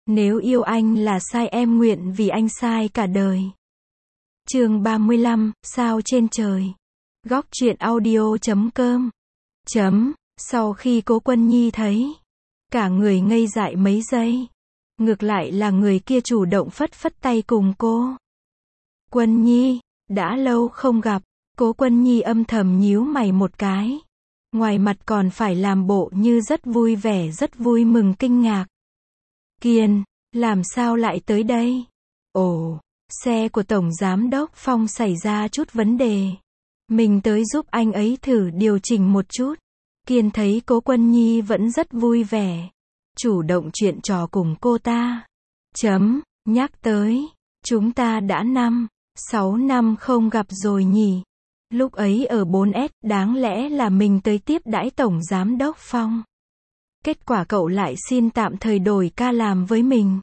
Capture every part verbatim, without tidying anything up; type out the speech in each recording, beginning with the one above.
Nếu yêu anh là sai em nguyện vì anh sai cả đời. Chương ba mươi lăm, sao trên trời. Góc truyện audio chấm com. Chấm, sau khi Cố Quân Nhi thấy, cả người ngây dại mấy giây. Ngược lại là người kia chủ động phất phất tay cùng cô. Quân Nhi, đã lâu không gặp. Cố Quân Nhi âm thầm nhíu mày một cái. Ngoài mặt còn phải làm bộ như rất vui vẻ, rất vui mừng kinh ngạc. Kiên, làm sao lại tới đây? Ồ, xe của Tổng Giám đốc Phong xảy ra chút vấn đề. Mình tới giúp anh ấy thử điều chỉnh một chút. Kiên thấy Cố Quân Nhi vẫn rất vui vẻ. Chủ động chuyện trò cùng cô ta. Chấm, nhắc tới, chúng ta đã năm, sáu năm không gặp rồi nhỉ. Lúc ấy ở bốn S, đáng lẽ là mình tới tiếp đãi Tổng Giám đốc Phong. Kết quả cậu lại xin tạm thời đổi ca làm với mình.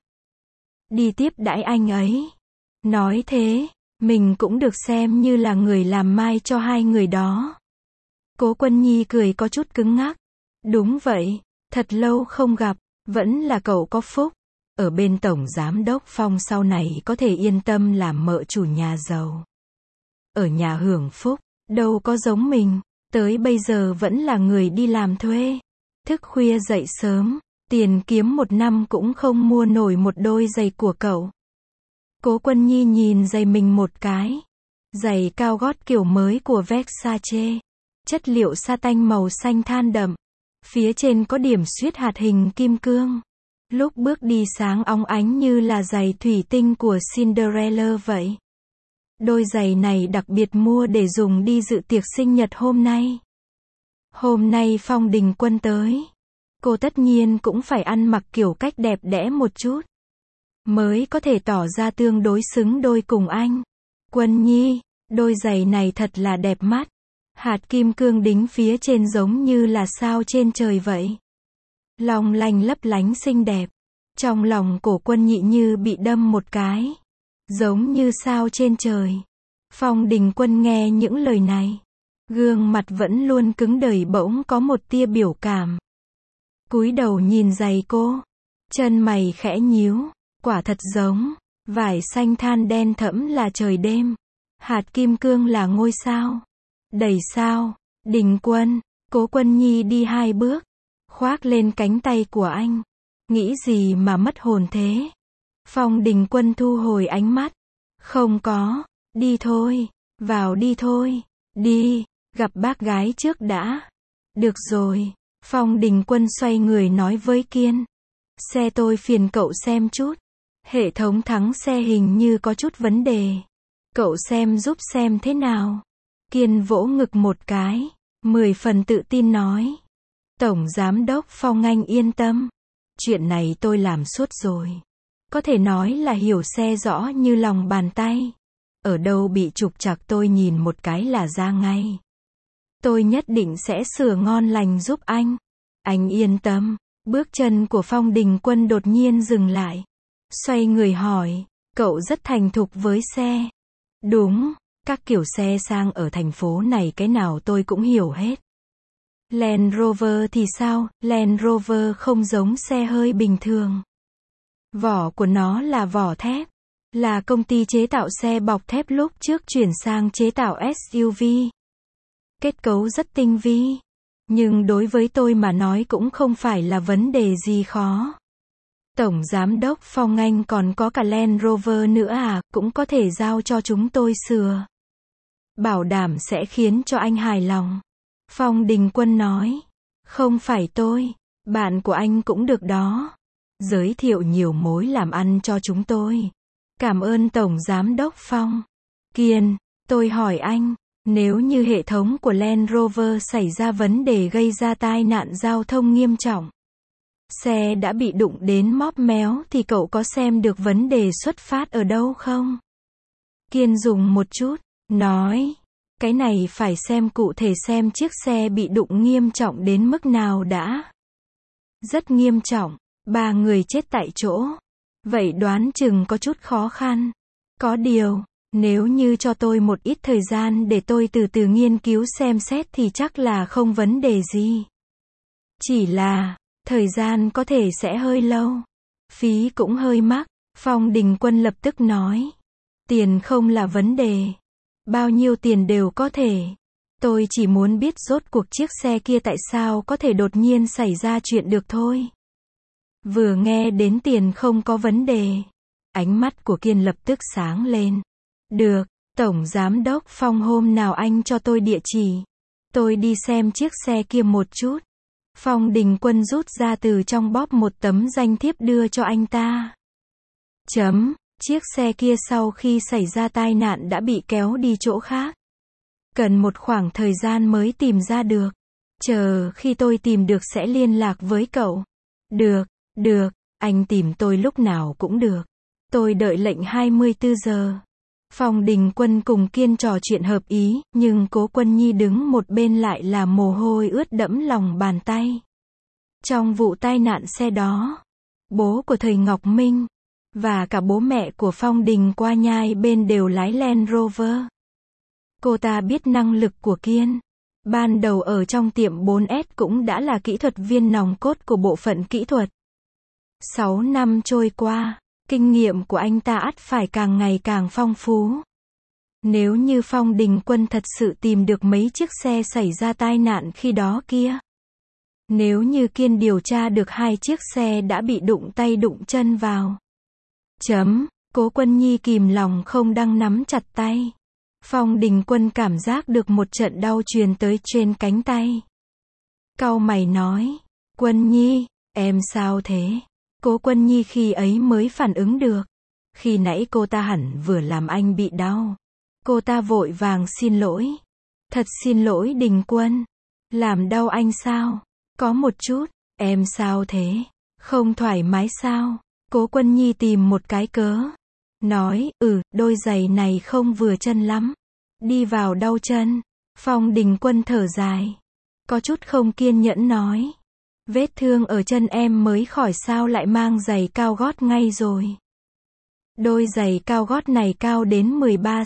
Đi tiếp đãi anh ấy. Nói thế, mình cũng được xem như là người làm mai cho hai người đó. Cố Quân Nhi cười có chút cứng ngắc. Đúng vậy, thật lâu không gặp, vẫn là cậu có phúc. Ở bên Tổng Giám đốc Phong sau này có thể yên tâm làm mợ chủ nhà giàu. Ở nhà hưởng phúc, đâu có giống mình, tới bây giờ vẫn là người đi làm thuê. Thức khuya dậy sớm, tiền kiếm một năm cũng không mua nổi một đôi giày của cậu. Cố Quân Nhi nhìn giày mình một cái. Giày cao gót kiểu mới của Versace. Chất liệu sa tanh màu xanh than đậm. Phía trên có điểm xuyết hạt hình kim cương. Lúc bước đi sáng óng ánh như là giày thủy tinh của Cinderella vậy. Đôi giày này đặc biệt mua để dùng đi dự tiệc sinh nhật hôm nay. Hôm nay Phong Đình Quân tới. Cô tất nhiên cũng phải ăn mặc kiểu cách đẹp đẽ một chút. Mới có thể tỏ ra tương đối xứng đôi cùng anh. Quân Nhi, đôi giày này thật là đẹp mắt. Hạt kim cương đính phía trên giống như là sao trên trời vậy. Long lanh lấp lánh xinh đẹp. Trong lòng Cổ Quân Nhị như bị đâm một cái. Giống như sao trên trời. Phong Đình Quân nghe những lời này. Gương mặt vẫn luôn cứng đờ bỗng có một tia biểu cảm. Cúi đầu nhìn giày cô. Chân mày khẽ nhíu. Quả thật giống. Vải xanh than đen thẫm là trời đêm. Hạt kim cương là ngôi sao. Đầy sao. Đình Quân. Cố Quân Nhi đi hai bước. Khoác lên cánh tay của anh. Nghĩ gì mà mất hồn thế? Phong Đình Quân thu hồi ánh mắt. Không có. Đi thôi. Vào đi thôi. Đi. Gặp bác gái trước đã. Được rồi. Phong Đình Quân xoay người nói với Kiên. Xe tôi phiền cậu xem chút. Hệ thống thắng xe hình như có chút vấn đề. Cậu xem giúp xem thế nào. Kiên vỗ ngực một cái. Mười phần tự tin nói. Tổng Giám đốc Phong anh yên tâm. Chuyện này tôi làm suốt rồi. Có thể nói là hiểu xe rõ như lòng bàn tay. Ở đâu bị trục trặc tôi nhìn một cái là ra ngay. Tôi nhất định sẽ sửa ngon lành giúp anh. Anh yên tâm. Bước chân của Phong Đình Quân đột nhiên dừng lại. Xoay người hỏi. Cậu rất thành thục với xe. Đúng. Các kiểu xe sang ở thành phố này cái nào tôi cũng hiểu hết. Land Rover thì sao? Land Rover không giống xe hơi bình thường. Vỏ của nó là vỏ thép. Là công ty chế tạo xe bọc thép lúc trước chuyển sang chế tạo ét u vê. Kết cấu rất tinh vi. Nhưng đối với tôi mà nói cũng không phải là vấn đề gì khó. Tổng Giám đốc Phong anh còn có cả Land Rover nữa à, cũng có thể giao cho chúng tôi sửa. Bảo đảm sẽ khiến cho anh hài lòng. Phong Đình Quân nói. Không phải tôi, bạn của anh cũng được đó. Giới thiệu nhiều mối làm ăn cho chúng tôi. Cảm ơn Tổng Giám đốc Phong. Kiên, tôi hỏi anh, nếu như hệ thống của Land Rover xảy ra vấn đề gây ra tai nạn giao thông nghiêm trọng. Xe đã bị đụng đến móp méo thì cậu có xem được vấn đề xuất phát ở đâu không? Kiên dùng một chút, nói. Cái này phải xem cụ thể xem chiếc xe bị đụng nghiêm trọng đến mức nào đã. Rất nghiêm trọng, ba người chết tại chỗ. Vậy đoán chừng có chút khó khăn. Có điều, nếu như cho tôi một ít thời gian để tôi từ từ nghiên cứu xem xét thì chắc là không vấn đề gì. Chỉ là, thời gian có thể sẽ hơi lâu. Phí cũng hơi mắc. Phong Đình Quân lập tức nói. Tiền không là vấn đề. Bao nhiêu tiền đều có thể. Tôi chỉ muốn biết rốt cuộc chiếc xe kia tại sao có thể đột nhiên xảy ra chuyện được thôi. Vừa nghe đến tiền không có vấn đề. Ánh mắt của Kiên lập tức sáng lên. Được, Tổng Giám đốc Phong hôm nào anh cho tôi địa chỉ. Tôi đi xem chiếc xe kia một chút. Phong Đình Quân rút ra từ trong bóp một tấm danh thiếp đưa cho anh ta. Chấm, chiếc xe kia sau khi xảy ra tai nạn đã bị kéo đi chỗ khác. Cần một khoảng thời gian mới tìm ra được. Chờ khi tôi tìm được sẽ liên lạc với cậu. Được, được, anh tìm tôi lúc nào cũng được. Tôi đợi lệnh hai mươi tư giờ. Phong Đình Quân cùng Kiên trò chuyện hợp ý, nhưng Cố Quân Nhi đứng một bên lại là mồ hôi ướt đẫm lòng bàn tay. Trong vụ tai nạn xe đó, bố của thầy Ngọc Minh, và cả bố mẹ của Phong Đình qua nhai bên đều lái Land Rover. Cô ta biết năng lực của Kiên. Ban đầu ở trong tiệm bốn S cũng đã là kỹ thuật viên nòng cốt của bộ phận kỹ thuật. Sáu năm trôi qua, kinh nghiệm của anh ta ắt phải càng ngày càng phong phú. Nếu như Phong Đình Quân thật sự tìm được mấy chiếc xe xảy ra tai nạn khi đó kia. Nếu như Kiên điều tra được hai chiếc xe đã bị đụng tay đụng chân vào. Chấm, Cố Quân Nhi kìm lòng không đặng nắm chặt tay. Phong Đình Quân cảm giác được một trận đau truyền tới trên cánh tay. Cau mày nói, Quân Nhi, em sao thế? Cố Quân Nhi khi ấy mới phản ứng được. Khi nãy cô ta hẳn vừa làm anh bị đau. Cô ta vội vàng xin lỗi. Thật xin lỗi Đình Quân. Làm đau anh sao? Có một chút. Em sao thế? Không thoải mái sao? Cố Quân Nhi tìm một cái cớ. Nói, ừ, đôi giày này không vừa chân lắm. Đi vào đau chân. Phong Đình Quân thở dài. Có chút không kiên nhẫn nói. Vết thương ở chân em mới khỏi sao lại mang giày cao gót ngay rồi. Đôi giày cao gót này cao đến mười ba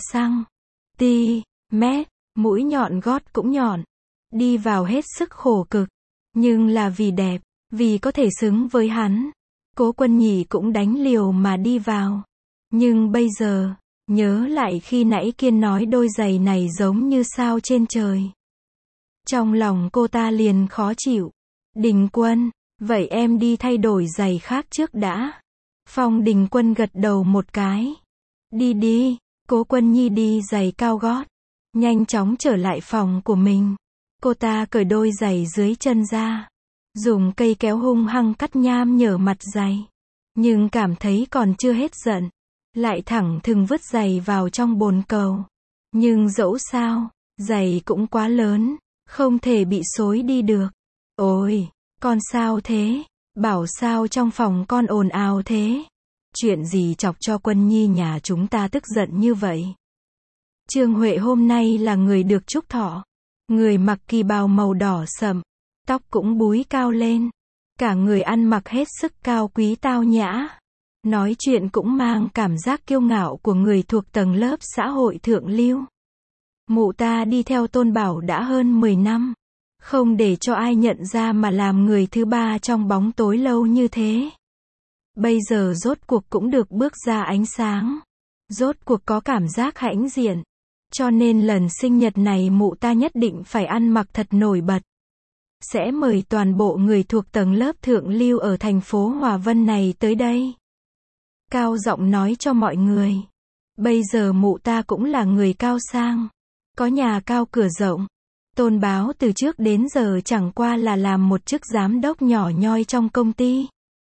xăng-ti-mét, mũi nhọn gót cũng nhọn. Đi vào hết sức khổ cực. Nhưng là vì đẹp, vì có thể xứng với hắn. Cố Quân Nhi cũng đánh liều mà đi vào. Nhưng bây giờ, nhớ lại khi nãy Kiên nói đôi giày này giống như sao trên trời. Trong lòng cô ta liền khó chịu. Đình Quân, vậy em đi thay đổi giày khác trước đã. Phong Đình Quân gật đầu một cái. Đi đi, Cố Quân Nhi đi giày cao gót. Nhanh chóng trở lại phòng của mình. Cô ta cởi đôi giày dưới chân ra. Dùng cây kéo hung hăng cắt nham nhở mặt giày. Nhưng cảm thấy còn chưa hết giận. Lại thẳng thừng vứt giày vào trong bồn cầu. Nhưng dẫu sao, giày cũng quá lớn. Không thể bị xối đi được. Ôi, con sao thế? Bảo sao trong phòng con ồn ào thế? Chuyện gì chọc cho Quân Nhi nhà chúng ta tức giận như vậy? Trương Huệ hôm nay là người được chúc thọ. Người mặc kỳ bào màu đỏ sậm. Tóc cũng búi cao lên. Cả người ăn mặc hết sức cao quý tao nhã. Nói chuyện cũng mang cảm giác kiêu ngạo của người thuộc tầng lớp xã hội thượng lưu. Mụ ta đi theo Tôn Bảo đã hơn mười năm. Không để cho ai nhận ra mà làm người thứ ba trong bóng tối lâu như thế. Bây giờ rốt cuộc cũng được bước ra ánh sáng. Rốt cuộc có cảm giác hãnh diện. Cho nên lần sinh nhật này mụ ta nhất định phải ăn mặc thật nổi bật. Sẽ mời toàn bộ người thuộc tầng lớp thượng lưu ở thành phố Hòa Vân này tới đây. Cao giọng nói cho mọi người. Bây giờ mụ ta cũng là người cao sang. Có nhà cao cửa rộng. Tôn Báo từ trước đến giờ chẳng qua là làm một chức giám đốc nhỏ nhoi trong công ty.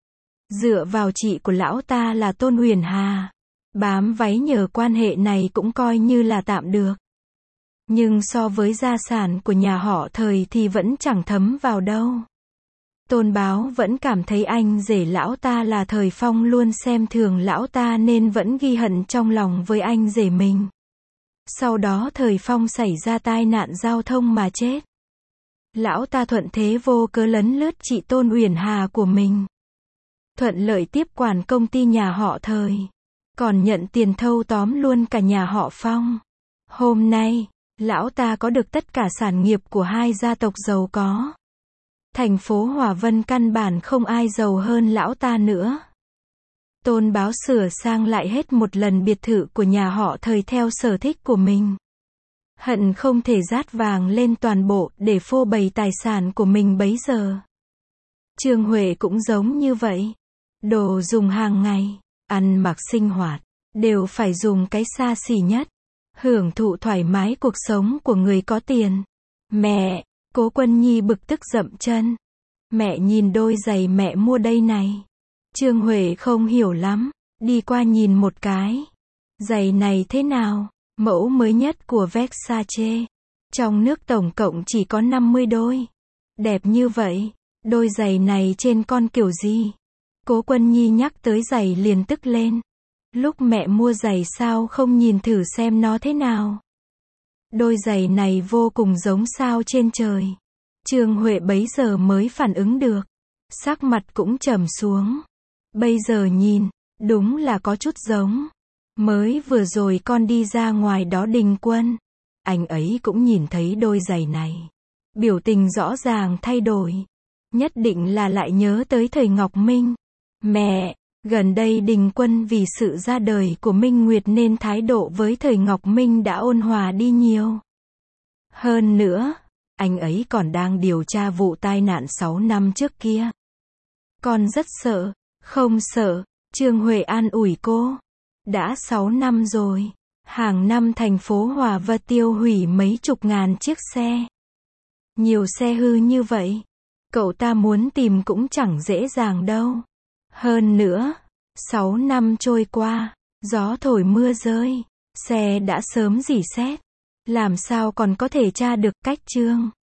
Dựa vào chị của lão ta là Tôn Huyền Hà. Bám váy nhờ quan hệ này cũng coi như là tạm được. Nhưng so với gia sản của nhà họ Thời thì vẫn chẳng thấm vào đâu. Tôn Báo vẫn cảm thấy anh rể lão ta là Thời Phong luôn xem thường lão ta nên vẫn ghi hận trong lòng với anh rể mình. Sau đó Thời Phong xảy ra tai nạn giao thông mà chết. Lão ta thuận thế vô cớ lấn lướt chị Tôn Huyền Hà của mình. Thuận lợi tiếp quản công ty nhà họ Thời. Còn nhận tiền thâu tóm luôn cả nhà họ Phong. Hôm nay, lão ta có được tất cả sản nghiệp của hai gia tộc giàu có. Thành phố Hòa Vân căn bản không ai giàu hơn lão ta nữa. Tôn Báo sửa sang lại hết một lần biệt thự của nhà họ Thời theo sở thích của mình. Hận không thể dát vàng lên toàn bộ để phô bày tài sản của mình bấy giờ. Trương Huệ cũng giống như vậy. Đồ dùng hàng ngày, ăn mặc sinh hoạt, đều phải dùng cái xa xỉ nhất. Hưởng thụ thoải mái cuộc sống của người có tiền. Mẹ, Cố Quân Nhi bực tức dậm chân. Mẹ nhìn đôi giày mẹ mua đây này. Trương Huệ không hiểu lắm, đi qua nhìn một cái. Giày này thế nào? Mẫu mới nhất của Versace. Trong nước tổng cộng chỉ có năm mươi đôi. Đẹp như vậy, đôi giày này trên con kiểu gì? Cố Quân Nhi nhắc tới giày liền tức lên. Lúc mẹ mua giày sao không nhìn thử xem nó thế nào? Đôi giày này vô cùng giống sao trên trời. Trương Huệ bấy giờ mới phản ứng được. Sắc mặt cũng trầm xuống. Bây giờ nhìn, đúng là có chút giống. Mới vừa rồi con đi ra ngoài đó Đình Quân. Anh ấy cũng nhìn thấy đôi giày này. Biểu tình rõ ràng thay đổi. Nhất định là lại nhớ tới thời Ngọc Minh. Mẹ, gần đây Đình Quân vì sự ra đời của Minh Nguyệt nên thái độ với thời Ngọc Minh đã ôn hòa đi nhiều. Hơn nữa, anh ấy còn đang điều tra vụ tai nạn sáu năm trước kia. Con rất sợ. Không sợ, Trương Huệ an ủi cô. Đã sáu năm rồi. Hàng năm thành phố Hòa Vân tiêu hủy mấy chục ngàn chiếc xe. Nhiều xe hư như vậy. Cậu ta muốn tìm cũng chẳng dễ dàng đâu. Hơn nữa, sáu năm trôi qua, gió thổi mưa rơi, xe đã sớm rỉ sét. Làm sao còn có thể tra được cách Trương